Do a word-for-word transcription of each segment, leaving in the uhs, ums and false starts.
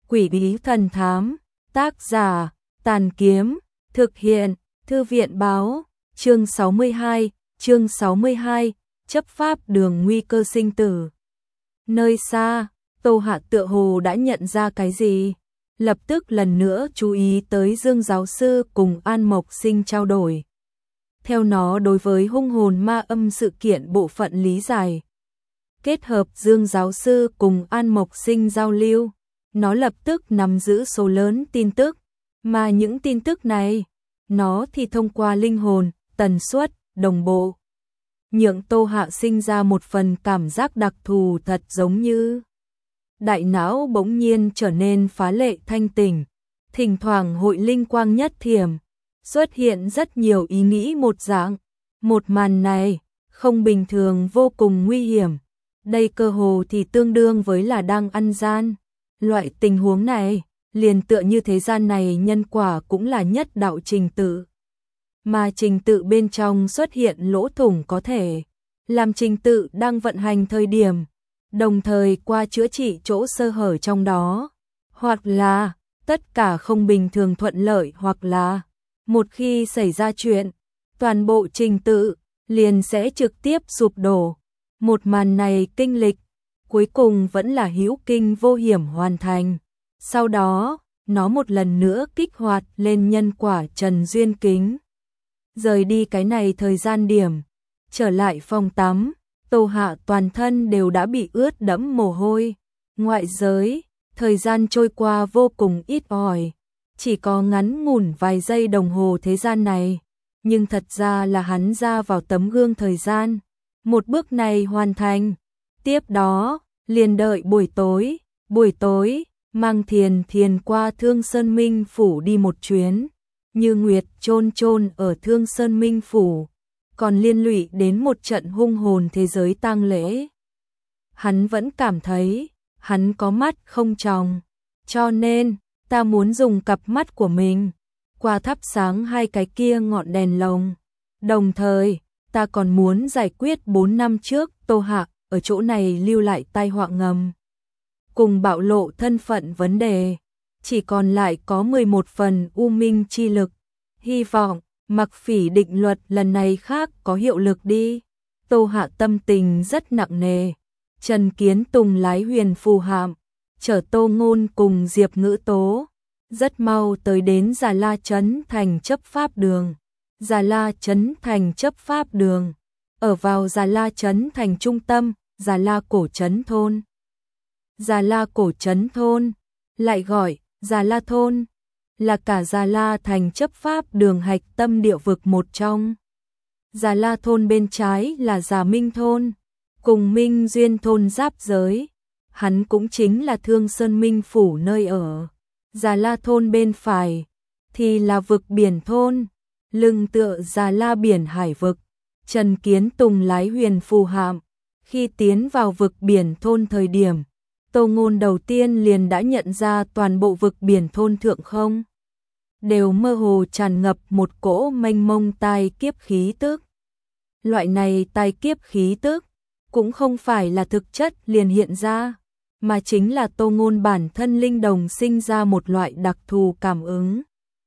Quỷ bí thần thám, tác giả, Tàn Kiếm, thực hiện, Thư viện báo, chương sáu mươi hai, chương sáu mươi hai, chấp pháp đường nguy cơ sinh tử. Nơi xa, Tô Hạ tựa hồ đã nhận ra cái gì, lập tức lần nữa chú ý tới Dương giáo sư cùng An Mộc Sinh trao đổi. Theo nó đối với hung hồn ma âm sự kiện bộ phận lý giải, kết hợp Dương giáo sư cùng An Mộc Sinh giao lưu, nó lập tức nắm giữ số lớn tin tức, mà những tin tức này, nó thì thông qua linh hồn, tần suất, đồng bộ. Nhượng Tô Hạ sinh ra một phần cảm giác đặc thù thật giống như đại não bỗng nhiên trở nên phá lệ thanh tỉnh, thỉnh thoảng hội linh quang nhất thiểm, xuất hiện rất nhiều ý nghĩ một dạng. Một màn này, không bình thường vô cùng nguy hiểm, đây cơ hồ thì tương đương với là đang ăn gian. Loại tình huống này, liền tựa như thế gian này nhân quả cũng là nhất đạo trình tự. Mà trình tự bên trong xuất hiện lỗ thủng có thể làm trình tự đang vận hành thời điểm, đồng thời qua chữa trị chỗ sơ hở trong đó, hoặc là tất cả không bình thường thuận lợi, hoặc là một khi xảy ra chuyện, toàn bộ trình tự liền sẽ trực tiếp sụp đổ. Một màn này kinh lịch, cuối cùng vẫn là hữu kinh vô hiểm hoàn thành. Sau đó, nó một lần nữa kích hoạt lên nhân quả Trần Duyên Kính. Rời đi cái này thời gian điểm, trở lại phòng tắm, Tô Hạ toàn thân đều đã bị ướt đẫm mồ hôi. Ngoại giới, thời gian trôi qua vô cùng ít ỏi, chỉ có ngắn ngủn vài giây đồng hồ thế gian này, nhưng thật ra là hắn ra vào tấm gương thời gian. Một bước này hoàn thành, tiếp đó, liền đợi buổi tối, buổi tối, mang Thiền Thiền qua Thương Sơn Minh Phủ đi một chuyến, Như Nguyệt chôn chôn ở Thương Sơn Minh Phủ, còn liên lụy đến một trận hung hồn thế giới tang lễ. Hắn vẫn cảm thấy, hắn có mắt không tròng, cho nên, ta muốn dùng cặp mắt của mình, qua thắp sáng hai cái kia ngọn đèn lồng. Đồng thời, ta còn muốn giải quyết bốn năm trước Tô Hạ ở chỗ này lưu lại tai họa ngầm, cùng bạo lộ thân phận vấn đề, chỉ còn lại có mười một phần u minh chi lực. Hy vọng Mặc Phỉ định luật lần này khác có hiệu lực đi. Tô Hạ tâm tình rất nặng nề. Trần Kiến Tùng lái huyền phù hạm, chở Tô Ngôn cùng Diệp Ngữ Tố, rất mau tới đến Già La Trấn Thành chấp pháp đường. Già La Trấn Thành chấp pháp đường, ở vào Già La Trấn Thành trung tâm, Già La Cổ Trấn Thôn. Già La Cổ Trấn Thôn, lại gọi Già La Thôn, là cả Già La Thành chấp pháp đường hạch tâm địa vực một trong. Già La Thôn bên trái là Già Minh Thôn, cùng Minh Duyên Thôn giáp giới, hắn cũng chính là Thương Sơn Minh Phủ nơi ở. Già La Thôn bên phải thì là Vực Biển Thôn, lưng tựa Già La Biển Hải Vực. Trần Kiến Tùng lái huyền phù hạm, khi tiến vào Vực Biển Thôn thời điểm, Tô Ngôn đầu tiên liền đã nhận ra toàn bộ Vực Biển Thôn thượng không đều mơ hồ tràn ngập một cỗ mênh mông tai kiếp khí tức. Loại này tai kiếp khí tức cũng không phải là thực chất liền hiện ra, mà chính là Tô Ngôn bản thân linh đồng sinh ra một loại đặc thù cảm ứng.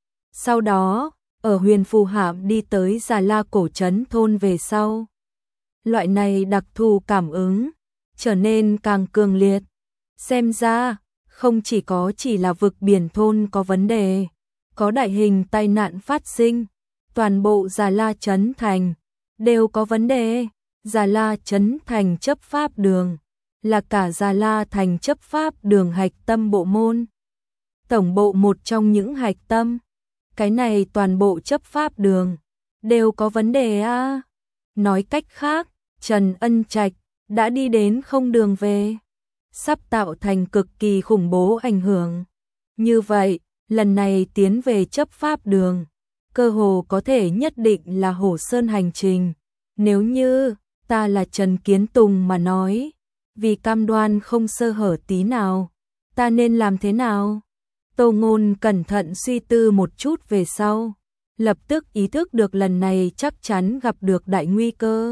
Sau đó, ở huyền phù hạm đi tới Già La Cổ Trấn Thôn về sau, loại này đặc thù cảm ứng trở nên càng cường liệt. Xem ra, không chỉ có chỉ là Vực Biển Thôn có vấn đề, có đại hình tai nạn phát sinh, toàn bộ Già La Trấn Thành đều có vấn đề. Già La Trấn Thành chấp pháp đường là cả Già La Thành chấp pháp đường hạch tâm bộ môn, tổng bộ một trong những hạch tâm. Cái này toàn bộ chấp pháp đường đều có vấn đề a. À. Nói cách khác, Trần Ân Trạch đã đi đến không đường về, sắp tạo thành cực kỳ khủng bố ảnh hưởng. Như vậy, lần này tiến về chấp pháp đường, cơ hồ có thể nhất định là Hổ Sơn hành trình. Nếu như ta là Trần Kiến Tùng mà nói, vì cam đoan không sơ hở tí nào, ta nên làm thế nào? Tô Ngôn cẩn thận suy tư một chút về sau, lập tức ý thức được lần này chắc chắn gặp được đại nguy cơ.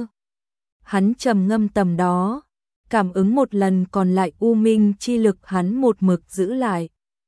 Hắn trầm ngâm tầm đó, cảm ứng một lần còn lại u minh chi lực hắn một mực giữ lại,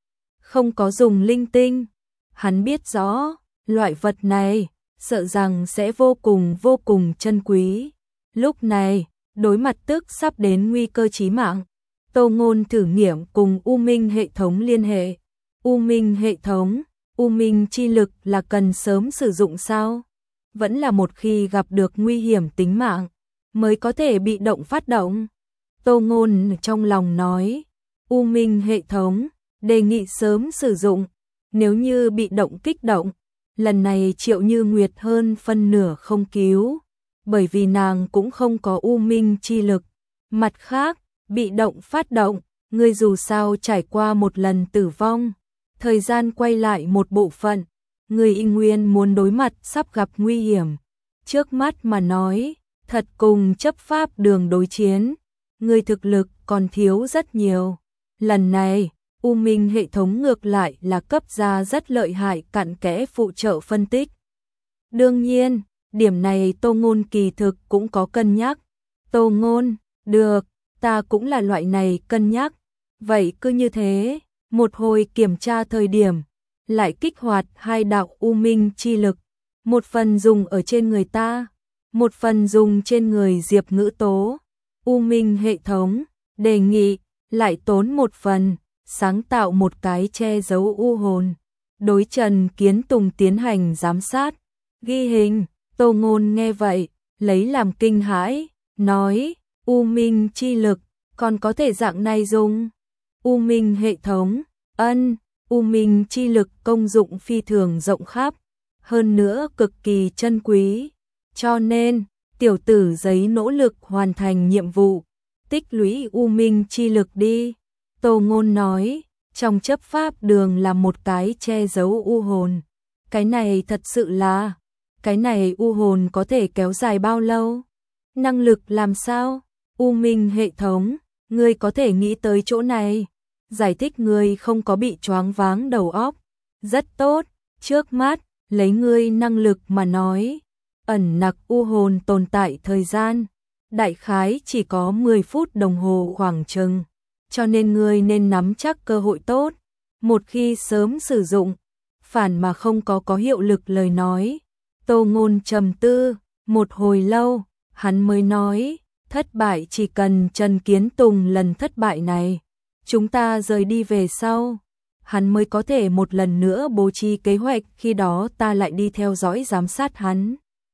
không có dùng linh tinh. Hắn biết rõ, loại vật này, sợ rằng sẽ vô cùng vô cùng chân quý. Lúc này, đối mặt tức sắp đến nguy cơ chí mạng, Tô Ngôn thử nghiệm cùng U Minh hệ thống liên hệ. U Minh hệ thống, U Minh chi lực là cần sớm sử dụng sao? Vẫn là một khi gặp được nguy hiểm tính mạng, mới có thể bị động phát động. Tô Ngôn trong lòng nói, U Minh hệ thống, đề nghị sớm sử dụng, nếu như bị động kích động, lần này Triệu Như Nguyệt hơn phân nửa không cứu, bởi vì nàng cũng không có U Minh chi lực. Mặt khác, bị động phát động, ngươi dù sao trải qua một lần tử vong, thời gian quay lại một bộ phận, người y nguyên muốn đối mặt sắp gặp nguy hiểm. Trước mắt mà nói, thật cùng chấp pháp đường đối chiến, người thực lực còn thiếu rất nhiều. Lần này, U Minh hệ thống ngược lại là cấp ra rất lợi hại cặn kẽ phụ trợ phân tích. Đương nhiên, điểm này Tô Ngôn kỳ thực cũng có cân nhắc. Tô Ngôn, được, ta cũng là loại này cân nhắc. Vậy cứ như thế, một hồi kiểm tra thời điểm, lại kích hoạt hai đạo U Minh chi lực, một phần dùng ở trên người ta, một phần dùng trên người Diệp Ngữ Tố. U Minh hệ thống, đề nghị, lại tốn một phần, sáng tạo một cái che giấu u hồn. Đối Trần Kiến Tùng tiến hành giám sát, ghi hình. Tô Ngôn nghe vậy, lấy làm kinh hãi, nói, U Minh chi lực, còn có thể dạng này dùng. U Minh hệ thống, ân, U Minh chi lực công dụng phi thường rộng khắp, hơn nữa cực kỳ chân quý, cho nên, tiểu tử giấy nỗ lực hoàn thành nhiệm vụ, tích lũy U Minh chi lực đi. Tô Ngôn nói, trong chấp pháp đường là một cái che giấu u hồn, cái này thật sự là, cái này u hồn có thể kéo dài bao lâu? Năng lực làm sao? U Minh hệ thống, ngươi có thể nghĩ tới chỗ này, giải thích ngươi không có bị choáng váng đầu óc. Rất tốt, trước mắt, lấy ngươi năng lực mà nói, ẩn nặc u hồn tồn tại thời gian, đại khái chỉ có mười phút đồng hồ khoảng chừng, cho nên ngươi nên nắm chắc cơ hội tốt, một khi sớm sử dụng, phản mà không có có hiệu lực lời nói. Tô Ngôn trầm tư, một hồi lâu, hắn mới nói, thất bại chỉ cần Trần Kiến Tùng lần thất bại này, chúng ta rời đi về sau, hắn mới có thể một lần nữa bố trí kế hoạch, khi đó ta lại đi theo dõi giám sát hắn.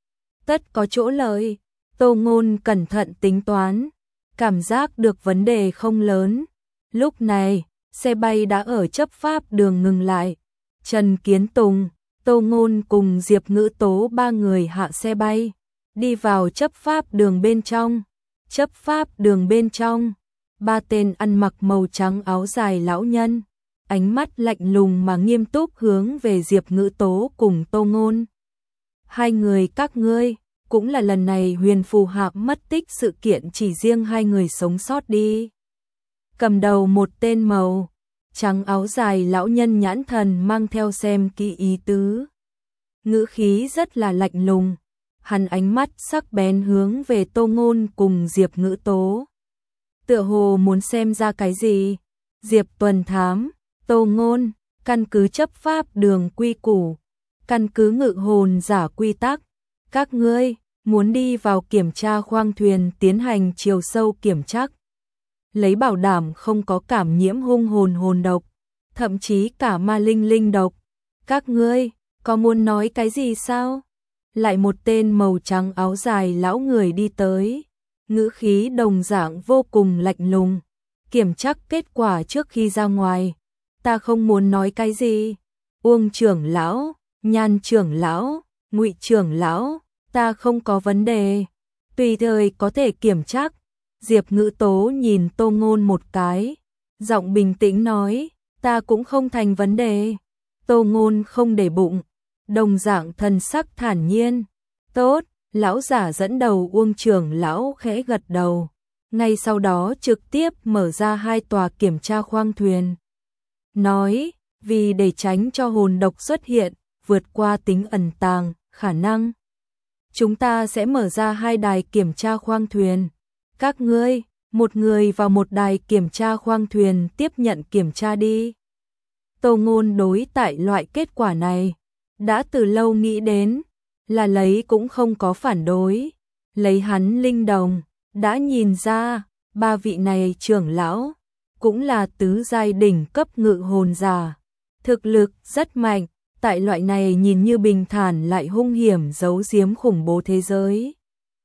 Tất có chỗ lợi. Tô Ngôn cẩn thận tính toán, cảm giác được vấn đề không lớn. Lúc này, xe bay đã ở chấp pháp đường ngừng lại. Trần Kiến Tùng, Tô Ngôn cùng Diệp Ngữ Tố ba người hạ xe bay, đi vào chấp pháp đường bên trong. Chấp pháp đường bên trong, ba tên ăn mặc màu trắng áo dài lão nhân, ánh mắt lạnh lùng mà nghiêm túc hướng về Diệp Ngữ Tố cùng Tô Ngôn. Hai người các ngươi, cũng là lần này Huyền Phù Hạp mất tích sự kiện chỉ riêng hai người sống sót đi. Cầm đầu một tên màu trắng áo dài lão nhân nhãn thần mang theo xem kỹ ý tứ. Ngữ khí rất là lạnh lùng, hắn ánh mắt sắc bén hướng về Tô Ngôn cùng Diệp Ngữ Tố. Tựa hồ muốn xem ra cái gì? Diệp Tuần Thám, Tô Ngôn, căn cứ chấp pháp đường quy củ, căn cứ ngự hồn giả quy tắc, các ngươi muốn đi vào kiểm tra khoang thuyền tiến hành chiều sâu kiểm tra, lấy bảo đảm không có cảm nhiễm hung hồn hồn độc, thậm chí cả ma linh linh độc. Các ngươi có muốn nói cái gì sao? Lại một tên màu trắng áo dài lão người đi tới, ngữ khí đồng dạng vô cùng lạnh lùng. Kiểm tra kết quả trước khi ra ngoài, ta không muốn nói cái gì. Uông trưởng lão, Nhan trưởng lão, Ngụy trưởng lão, ta không có vấn đề, tùy thời có thể kiểm tra. Diệp Ngữ Tố nhìn Tô Ngôn một cái, giọng bình tĩnh nói, ta cũng không thành vấn đề. Tô Ngôn không để bụng, đồng dạng thần sắc thản nhiên. Tốt, lão giả dẫn đầu Uông trưởng lão khẽ gật đầu, ngay sau đó trực tiếp mở ra hai tòa kiểm tra khoang thuyền. Nói, vì để tránh cho hồn độc xuất hiện, vượt qua tính ẩn tàng, khả năng, chúng ta sẽ mở ra hai đài kiểm tra khoang thuyền. Các ngươi, một người vào một đài kiểm tra khoang thuyền tiếp nhận kiểm tra đi. Tô Ngôn đối tại loại kết quả này đã từ lâu nghĩ đến, là lấy cũng không có phản đối. Lấy hắn linh đồng, đã nhìn ra, ba vị này trưởng lão, cũng là tứ giai đỉnh cấp ngự hồn giả. Thực lực rất mạnh, tại loại này nhìn như bình thản lại hung hiểm giấu giếm khủng bố thế giới.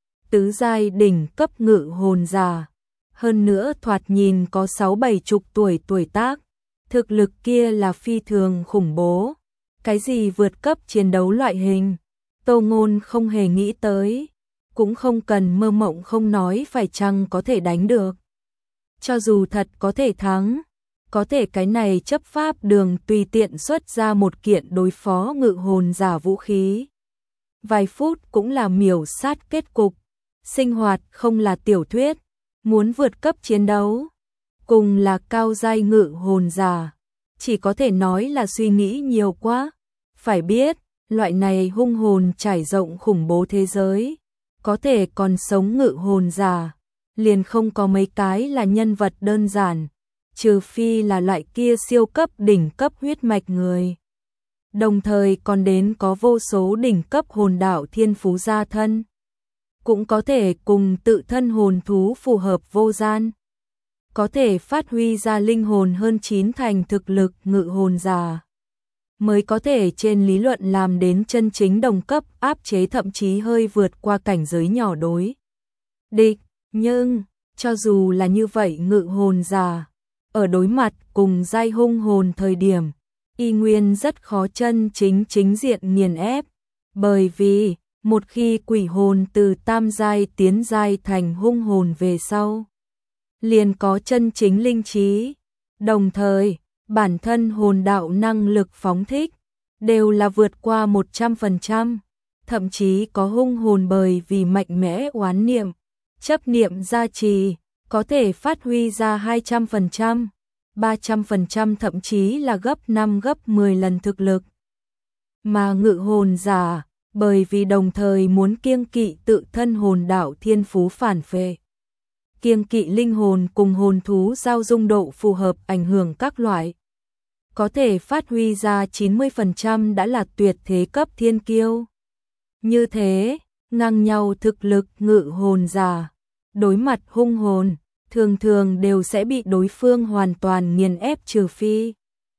Tứ giai đỉnh cấp ngự hồn giả, hơn nữa thoạt nhìn có sáu bảy chục tuổi tuổi tác, thực lực kia là phi thường khủng bố. Cái gì vượt cấp chiến đấu loại hình, Tô Ngôn không hề nghĩ tới, cũng không cần mơ mộng không nói phải chăng có thể đánh được. Cho dù thật có thể thắng, có thể cái này chấp pháp đường tùy tiện xuất ra một kiện đối phó ngự hồn giả vũ khí. Vài phút cũng là miểu sát kết cục, sinh hoạt không là tiểu thuyết, muốn vượt cấp chiến đấu, cùng là cao giai ngự hồn giả, chỉ có thể nói là suy nghĩ nhiều quá. Phải biết, loại này hung hồn trải rộng khủng bố thế giới, có thể còn sống ngự hồn giả, liền không có mấy cái là nhân vật đơn giản, trừ phi là loại kia siêu cấp đỉnh cấp huyết mạch người. Đồng thời còn đến có vô số đỉnh cấp hồn đạo thiên phú gia thân, cũng có thể cùng tự thân hồn thú phù hợp vô gian, có thể phát huy ra linh hồn hơn chín thành thực lực ngự hồn giả, mới có thể trên lý luận làm đến chân chính đồng cấp áp chế, thậm chí hơi vượt qua cảnh giới nhỏ đối địch. Nhưng, cho dù là như vậy ngự hồn giả, ở đối mặt cùng giai hung hồn thời điểm, y nguyên rất khó chân chính chính diện nghiền ép, bởi vì, một khi quỷ hồn từ tam giai tiến giai thành hung hồn về sau, liền có chân chính linh trí, đồng thời, bản thân hồn đạo năng lực phóng thích, đều là vượt qua một trăm phần trăm, thậm chí có hung hồn bởi vì mạnh mẽ oán niệm, chấp niệm gia trì, có thể phát huy ra hai trăm phần trăm, ba trăm phần trăm, thậm chí là gấp năm gấp mười lần thực lực. Mà ngự hồn giả, bởi vì đồng thời muốn kiêng kỵ tự thân hồn đạo thiên phú phản phệ, kiêng kỵ linh hồn cùng hồn thú giao dung độ phù hợp ảnh hưởng các loại, có thể phát huy ra chín mươi phần trăm đã là tuyệt thế cấp thiên kiêu. Như thế, ngang nhau thực lực ngự hồn giả, đối mặt hung hồn, thường thường đều sẽ bị đối phương hoàn toàn nghiền ép, trừ phi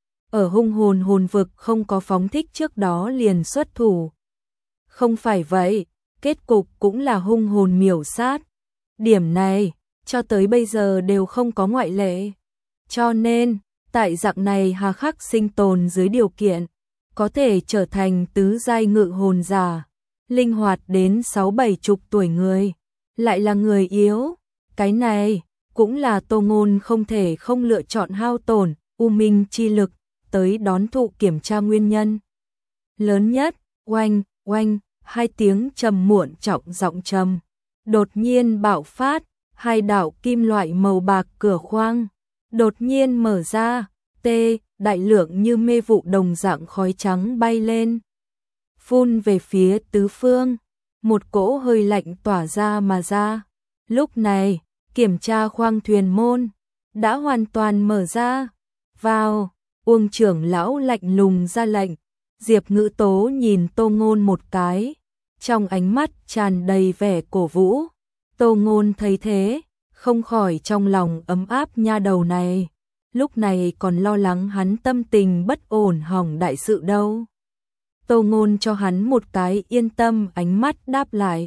ở hung hồn hồn vực không có phóng thích trước đó liền xuất thủ. Không phải vậy, kết cục cũng là hung hồn miểu sát. Điểm này, cho tới bây giờ đều không có ngoại lệ. Cho nên, tại dạng này hà khắc sinh tồn dưới điều kiện, có thể trở thành tứ giai ngự hồn giả, linh hoạt đến sáu bảy chục tuổi người, lại là người yếu. Cái này, cũng là Tô Ngôn không thể không lựa chọn hao tổn u minh chi lực tới đón thụ kiểm tra nguyên nhân. Lớn nhất, oanh, oanh, hai tiếng trầm muộn trọng giọng trầm, đột nhiên bạo phát, hai đạo kim loại màu bạc cửa khoang, đột nhiên mở ra, tê, đại lượng như mê vụ đồng dạng khói trắng bay lên, phun về phía tứ phương, một cỗ hơi lạnh tỏa ra mà ra. Lúc này, kiểm tra khoang thuyền môn đã hoàn toàn mở ra. Vào, Uông trưởng lão lạnh lùng ra lệnh. Diệp Ngữ Tố nhìn Tô Ngôn một cái, trong ánh mắt tràn đầy vẻ cổ vũ. Tô Ngôn thấy thế, không khỏi trong lòng ấm áp, nha đầu này, lúc này còn lo lắng hắn tâm tình bất ổn hỏng đại sự đâu. Tô Ngôn cho hắn một cái yên tâm ánh mắt đáp lại.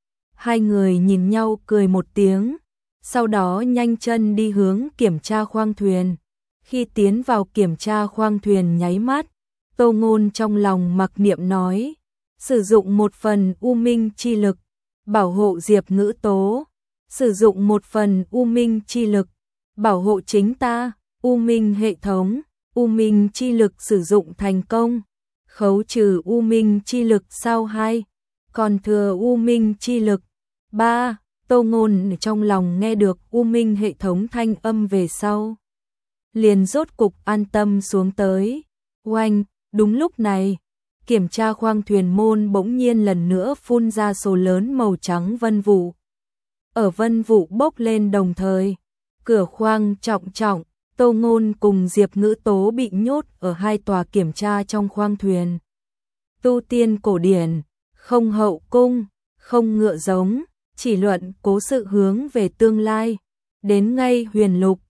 Hai người nhìn nhau cười một tiếng, sau đó nhanh chân đi hướng kiểm tra khoang thuyền. Khi tiến vào kiểm tra khoang thuyền nháy mắt, Tô Ngôn trong lòng mặc niệm nói, sử dụng một phần u minh chi lực, bảo hộ Diệp Ngữ Tố, sử dụng một phần u minh chi lực, bảo hộ chính ta, u minh hệ thống, u minh chi lực sử dụng thành công, khấu trừ u minh chi lực sau hai, còn thừa u minh chi lực. ba. Tô Ngôn trong lòng nghe được u minh hệ thống thanh âm về sau, liền rốt cục an tâm xuống tới. Oanh, đúng lúc này, kiểm tra khoang thuyền môn bỗng nhiên lần nữa phun ra số lớn màu trắng vân vụ. Ở vân vụ bốc lên đồng thời, cửa khoang trọng trọng, Tô Ngôn cùng Diệp Ngữ Tố bị nhốt ở hai tòa kiểm tra trong khoang thuyền. Tu tiên cổ điển, không hậu cung, không ngựa giống, chỉ luận cố sự hướng về tương lai. Đến ngay huyền lục,